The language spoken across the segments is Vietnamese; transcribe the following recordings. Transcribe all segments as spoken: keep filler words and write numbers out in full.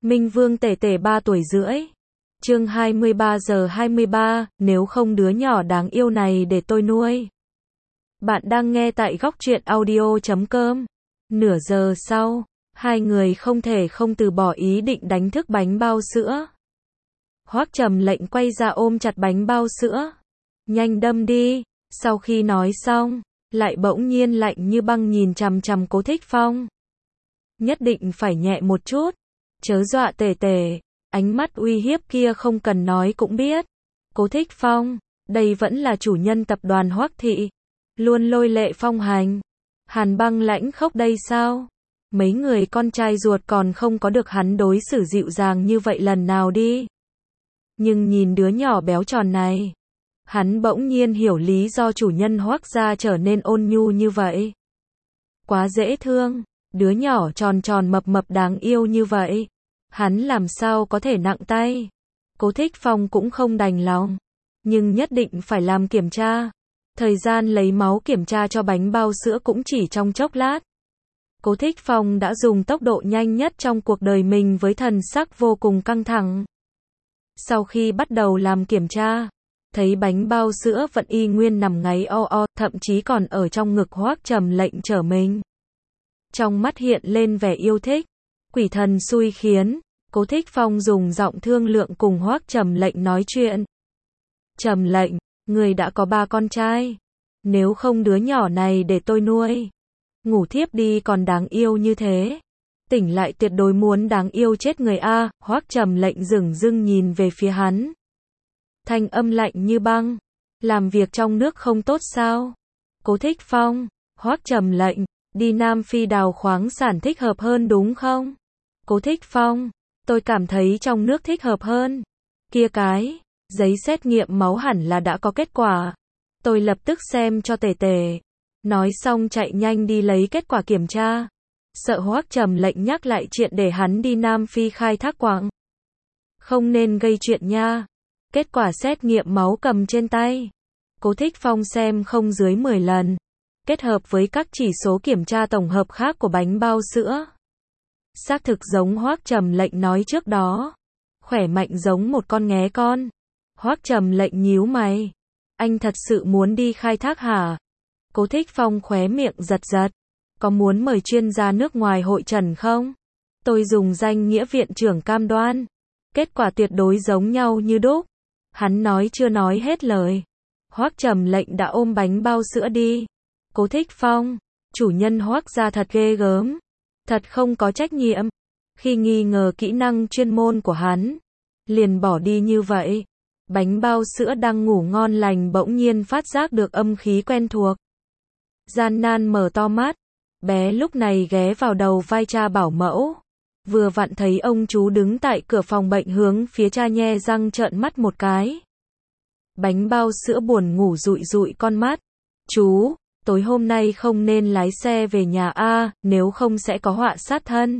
Minh Vương tể tể ba tuổi rưỡi. Chương hai mươi ba giờ hai mươi ba, nếu không đứa nhỏ đáng yêu này để tôi nuôi. Bạn đang nghe tại góc truyện audio chấm com. Nửa giờ sau, hai người không thể không từ bỏ ý định đánh thức bánh bao sữa. Hoắc Trầm Lệnh quay ra ôm chặt bánh bao sữa. Nhanh đâm đi. Sau khi nói xong, lại bỗng nhiên lạnh như băng nhìn chằm chằm Cố Thích Phong. Nhất định phải nhẹ một chút. Chớ dọa tể tể. Ánh mắt uy hiếp kia không cần nói cũng biết. Cố Thích Phong, đây vẫn là chủ nhân tập đoàn Hoắc Thị. Luôn lôi lệ phong hành. Hàn Băng lãnh khốc đây sao? Mấy người con trai ruột còn không có được hắn đối xử dịu dàng như vậy lần nào đi. Nhưng nhìn đứa nhỏ béo tròn này, hắn bỗng nhiên hiểu lý do chủ nhân Hoắc gia trở nên ôn nhu như vậy. Quá dễ thương, đứa nhỏ tròn tròn mập mập đáng yêu như vậy. Hắn làm sao có thể nặng tay. Cố Thích Phong cũng không đành lòng, nhưng nhất định phải làm kiểm tra. Thời gian lấy máu kiểm tra cho bánh bao sữa cũng chỉ trong chốc lát. Cố Thích Phong đã dùng tốc độ nhanh nhất trong cuộc đời mình với thần sắc vô cùng căng thẳng. Sau khi bắt đầu làm kiểm tra, thấy bánh bao sữa vẫn y nguyên nằm ngáy o o, thậm chí còn ở trong ngực Hoắc Trầm Lệnh trở mình. Trong mắt hiện lên vẻ yêu thích. Quỷ thần xui khiến, Cố Thích Phong dùng giọng thương lượng cùng Hoắc Trầm Lệnh nói chuyện. Trầm Lệnh, người đã có ba con trai. Nếu không đứa nhỏ này để tôi nuôi. Ngủ thiếp đi còn đáng yêu như thế. Tỉnh lại tuyệt đối muốn đáng yêu chết người a. Hoắc Trầm Lệnh dửng dưng nhìn về phía hắn. Thanh âm lạnh như băng. Làm việc trong nước không tốt sao? Cố Thích Phong, Hoắc Trầm Lệnh, đi Nam Phi đào khoáng sản thích hợp hơn đúng không? Cố Thích Phong, tôi cảm thấy trong nước thích hợp hơn. Kia cái, giấy xét nghiệm máu hẳn là đã có kết quả. Tôi lập tức xem cho tể tể. Nói xong chạy nhanh đi lấy kết quả kiểm tra. Sợ Hoắc Trầm Lệnh nhắc lại chuyện để hắn đi Nam Phi khai thác quặng. Không nên gây chuyện nha. Kết quả xét nghiệm máu cầm trên tay. Cố Thích Phong xem không dưới mười lần. Kết hợp với các chỉ số kiểm tra tổng hợp khác của bánh bao sữa. Xác thực giống Hoắc Trầm Lệnh nói trước đó. Khỏe mạnh giống một con nghé con. Hoắc Trầm Lệnh nhíu mày. Anh thật sự muốn đi khai thác hả? Cố Thích Phong khóe miệng giật giật. Có muốn mời chuyên gia nước ngoài hội trần không? Tôi dùng danh nghĩa viện trưởng cam đoan. Kết quả tuyệt đối giống nhau như đúc. Hắn nói chưa nói hết lời. Hoắc Trầm Lệnh đã ôm bánh bao sữa đi. Cố Thích Phong, chủ nhân Hoắc gia thật ghê gớm. Thật không có trách nhiệm. Khi nghi ngờ kỹ năng chuyên môn của hắn, liền bỏ đi như vậy. Bánh bao sữa đang ngủ ngon lành bỗng nhiên phát giác được âm khí quen thuộc. Gian nan mở to mắt. Bé lúc này ghé vào đầu vai cha bảo mẫu. Vừa vặn thấy ông chú đứng tại cửa phòng bệnh hướng phía cha nhe răng trợn mắt một cái. Bánh bao sữa buồn ngủ dụi dụi con mắt. Chú, tối hôm nay không nên lái xe về nhà a, nếu không sẽ có họa sát thân.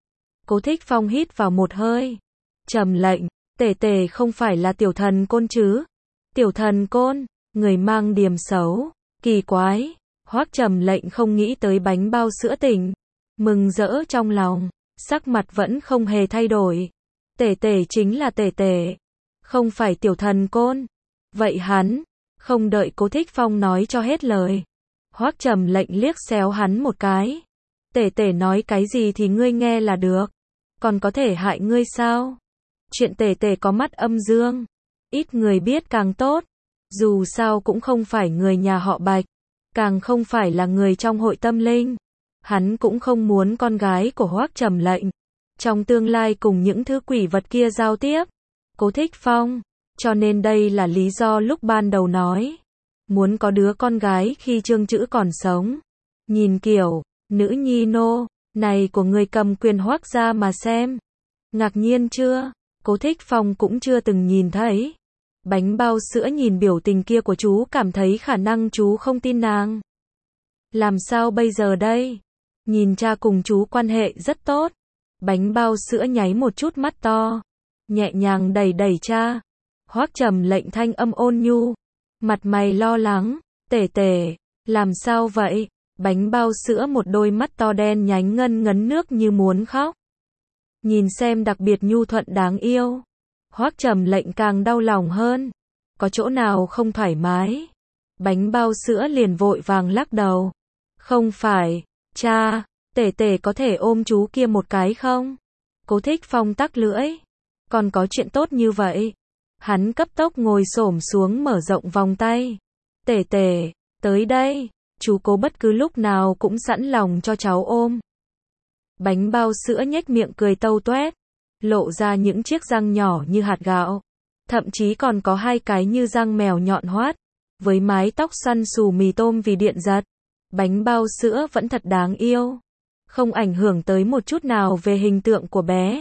Cố Thích Phong hít vào một hơi. Trầm Lệnh, tể tể không phải là tiểu thần côn chứ? Tiểu thần côn, người mang điểm xấu, kỳ quái. Hoắc Trầm Lệnh không nghĩ tới bánh bao sữa tỉnh, mừng rỡ trong lòng, sắc mặt vẫn không hề thay đổi. Tể tể chính là tể tể, không phải tiểu thần côn. Vậy hắn, không đợi Cố Thích Phong nói cho hết lời. Hoắc Trầm Lệnh liếc xéo hắn một cái. Tể tể nói cái gì thì ngươi nghe là được. Còn có thể hại ngươi sao? Chuyện tể tể có mắt âm dương. Ít người biết càng tốt. Dù sao cũng không phải người nhà họ Bạch. Càng không phải là người trong hội tâm linh. Hắn cũng không muốn con gái của Hoắc Trầm Lệnh trong tương lai cùng những thứ quỷ vật kia giao tiếp. Cố Thích Phong, cho nên đây là lý do lúc ban đầu nói muốn có đứa con gái khi Trương Chữ còn sống. Nhìn kiểu nữ nhi nô này của người cầm quyền Hoắc gia mà xem. Ngạc nhiên chưa? Cố Thích Phong cũng chưa từng nhìn thấy. Bánh bao sữa nhìn biểu tình kia của chú cảm thấy khả năng chú không tin nàng. Làm sao bây giờ đây? Nhìn cha cùng chú quan hệ rất tốt. Bánh bao sữa nháy một chút mắt to, nhẹ nhàng đẩy đẩy cha. Hoắc Trầm Lệnh thanh âm ôn nhu, mặt mày lo lắng. Tể tể, làm sao vậy? Bánh bao sữa một đôi mắt to đen nhánh ngân ngấn nước như muốn khóc. Nhìn xem đặc biệt nhu thuận đáng yêu. Hoắc Trầm Lệnh càng đau lòng hơn. Có chỗ nào không thoải mái? Bánh bao sữa liền vội vàng lắc đầu. Không phải, cha, tể tể có thể ôm chú kia một cái không? Cố Thích Phong tắc lưỡi. Còn có chuyện tốt như vậy. Hắn cấp tốc ngồi xổm xuống mở rộng vòng tay. Tể tể, tới đây, chú Cố bất cứ lúc nào cũng sẵn lòng cho cháu ôm. Bánh bao sữa nhếch miệng cười tâu tuét, lộ ra những chiếc răng nhỏ như hạt gạo, thậm chí còn có hai cái như răng mèo nhọn hoắt, với mái tóc xoăn xù mì tôm vì điện giật. Bánh bao sữa vẫn thật đáng yêu, không ảnh hưởng tới một chút nào về hình tượng của bé,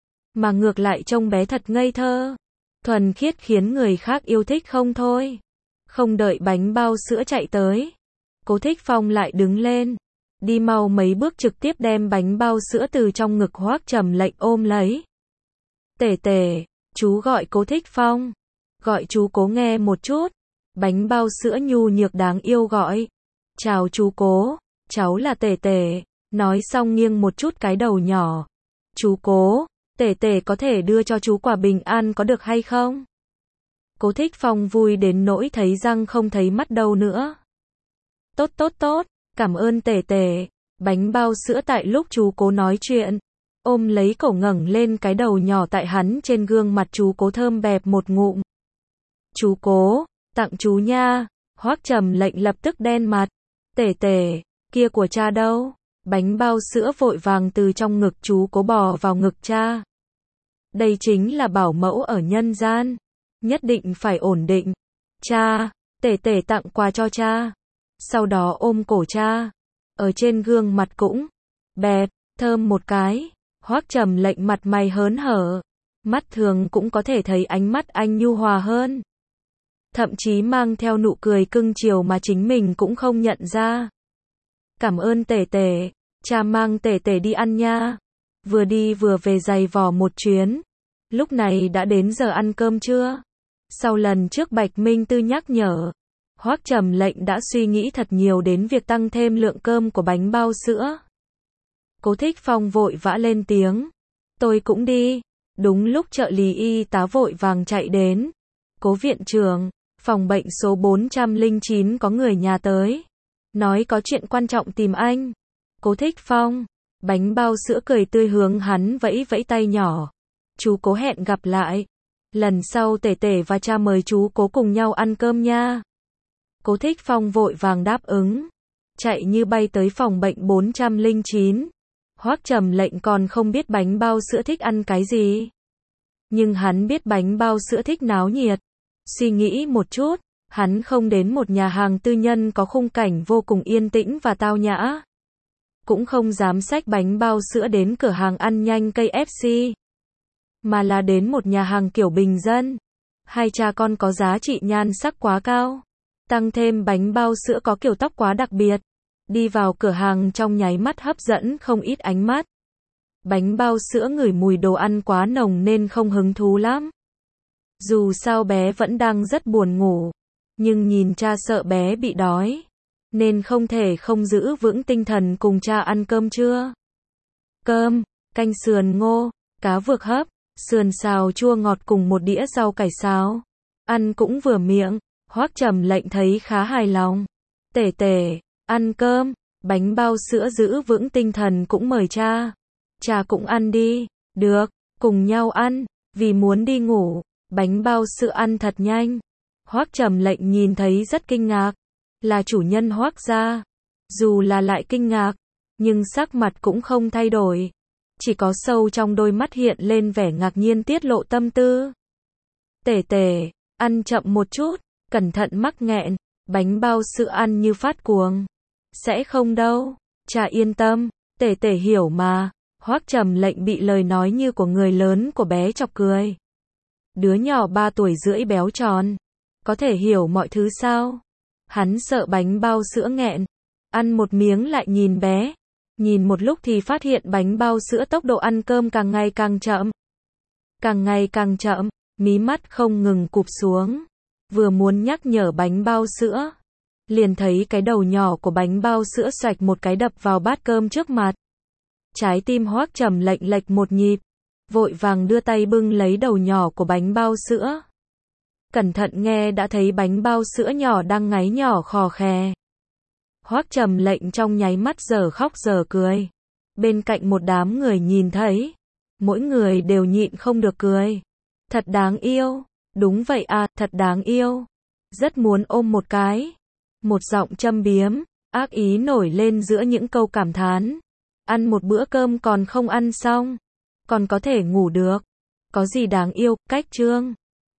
mà ngược lại trông bé thật ngây thơ, thuần khiết khiến người khác yêu thích không thôi. Không đợi bánh bao sữa chạy tới, Cố Thích Phong lại đứng lên, đi mau mấy bước trực tiếp đem bánh bao sữa từ trong ngực Hoắc Trầm Lệnh ôm lấy. Tể tể, chú gọi Cố Thích Phong, gọi chú Cố nghe một chút. Bánh bao sữa nhu nhược đáng yêu gọi. Chào chú Cố, cháu là Tể tể. Nói xong nghiêng một chút cái đầu nhỏ. Chú Cố, tể tể có thể đưa cho chú quả bình an có được hay không? Cố Thích Phong vui đến nỗi thấy răng không thấy mắt đâu nữa. Tốt tốt tốt, cảm ơn tể tể. Bánh bao sữa tại lúc chú Cố nói chuyện, ôm lấy cổ ngẩng lên cái đầu nhỏ tại hắn trên gương mặt chú Cố thơm bẹp một ngụm. Chú Cố, tặng chú nha. Hoắc Trầm Lệnh lập tức đen mặt. Tể tể, kia của cha đâu? Bánh bao sữa vội vàng từ trong ngực chú Cố bò vào ngực cha. Đây chính là bảo mẫu ở nhân gian, nhất định phải ổn định. Cha, tể tể tặng quà cho cha. Sau đó ôm cổ cha, ở trên gương mặt cũng bẹp, thơm một cái. Hoắc Trầm Lệnh mặt mày hớn hở, mắt thường cũng có thể thấy ánh mắt anh nhu hòa hơn, thậm chí mang theo nụ cười cưng chiều mà chính mình cũng không nhận ra. Cảm ơn tể tể, cha mang tể tể đi ăn nha. Vừa đi vừa về giày vò một chuyến. Lúc này đã đến giờ ăn cơm trưa. Sau lần trước Bạch Minh Tư nhắc nhở, Hoắc Trầm Lệnh đã suy nghĩ thật nhiều đến việc tăng thêm lượng cơm của bánh bao sữa. Cố Thích Phong vội vã lên tiếng. Tôi cũng đi. Đúng lúc trợ lý y tá vội vàng chạy đến. Cố viện trưởng, phòng bệnh số bốn trăm lẻ chín có người nhà tới. Nói có chuyện quan trọng tìm anh. Cố Thích Phong, bánh bao sữa cười tươi hướng hắn vẫy vẫy tay nhỏ. Chú Cố hẹn gặp lại. Lần sau tể tể và cha mời chú Cố cùng nhau ăn cơm nha. Cố Thích Phong vội vàng đáp ứng. Chạy như bay tới phòng bệnh bốn trăm lẻ chín. Hoắc Trầm Lệnh còn không biết bánh bao sữa thích ăn cái gì. Nhưng hắn biết bánh bao sữa thích náo nhiệt. Suy nghĩ một chút, hắn không đến một nhà hàng tư nhân có khung cảnh vô cùng yên tĩnh và tao nhã. Cũng không dám xách bánh bao sữa đến cửa hàng ăn nhanh ca ép xê. Mà là đến một nhà hàng kiểu bình dân. Hai cha con có giá trị nhan sắc quá cao. Tăng thêm bánh bao sữa có kiểu tóc quá đặc biệt. Đi vào cửa hàng trong nháy mắt hấp dẫn không ít ánh mắt. Bánh bao sữa ngửi mùi đồ ăn quá nồng nên không hứng thú lắm. Dù sao bé vẫn đang rất buồn ngủ, nhưng nhìn cha sợ bé bị đói, nên không thể không giữ vững tinh thần cùng cha ăn cơm trưa. Cơm, canh sườn ngô, cá vược hấp, sườn xào chua ngọt cùng một đĩa rau cải xào. Ăn cũng vừa miệng, Hoắc Trầm Lệnh thấy khá hài lòng. Tể tể, ăn cơm. Bánh bao sữa giữ vững tinh thần cũng mời cha. Cha cũng ăn đi. Được, cùng nhau ăn, vì muốn đi ngủ. Bánh bao sữa ăn thật nhanh. Hoắc Trầm Lệnh nhìn thấy rất kinh ngạc. Là chủ nhân Hoắc gia. Dù là lại kinh ngạc, nhưng sắc mặt cũng không thay đổi. Chỉ có sâu trong đôi mắt hiện lên vẻ ngạc nhiên tiết lộ tâm tư. Tể tể, ăn chậm một chút, cẩn thận mắc nghẹn. Bánh bao sữa ăn như phát cuồng. Sẽ không đâu, cha yên tâm, tể tể hiểu mà. Hoắc Trầm Lệnh bị lời nói như của người lớn của bé chọc cười. Đứa nhỏ ba tuổi rưỡi béo tròn, có thể hiểu mọi thứ sao? Hắn sợ bánh bao sữa nghẹn, ăn một miếng lại nhìn bé. Nhìn một lúc thì phát hiện bánh bao sữa tốc độ ăn cơm càng ngày càng chậm. Càng ngày càng chậm, mí mắt không ngừng cụp xuống. Vừa muốn nhắc nhở bánh bao sữa, liền thấy cái đầu nhỏ của bánh bao sữa xoạch một cái đập vào bát cơm trước mặt. Trái tim Hoắc Trầm lệnh lệch một nhịp, vội vàng đưa tay bưng lấy đầu nhỏ của bánh bao sữa. Cẩn thận nghe đã thấy bánh bao sữa nhỏ đang ngáy nhỏ khò khè. Hoắc Trầm lệnh trong nháy mắt giờ khóc giờ cười. Bên cạnh một đám người nhìn thấy, mỗi người đều nhịn không được cười. Thật đáng yêu, đúng vậy à, thật đáng yêu. Rất muốn ôm một cái. Một giọng châm biếm, ác ý nổi lên giữa những câu cảm thán. Ăn một bữa cơm còn không ăn xong, còn có thể ngủ được. Có gì đáng yêu, cách trương.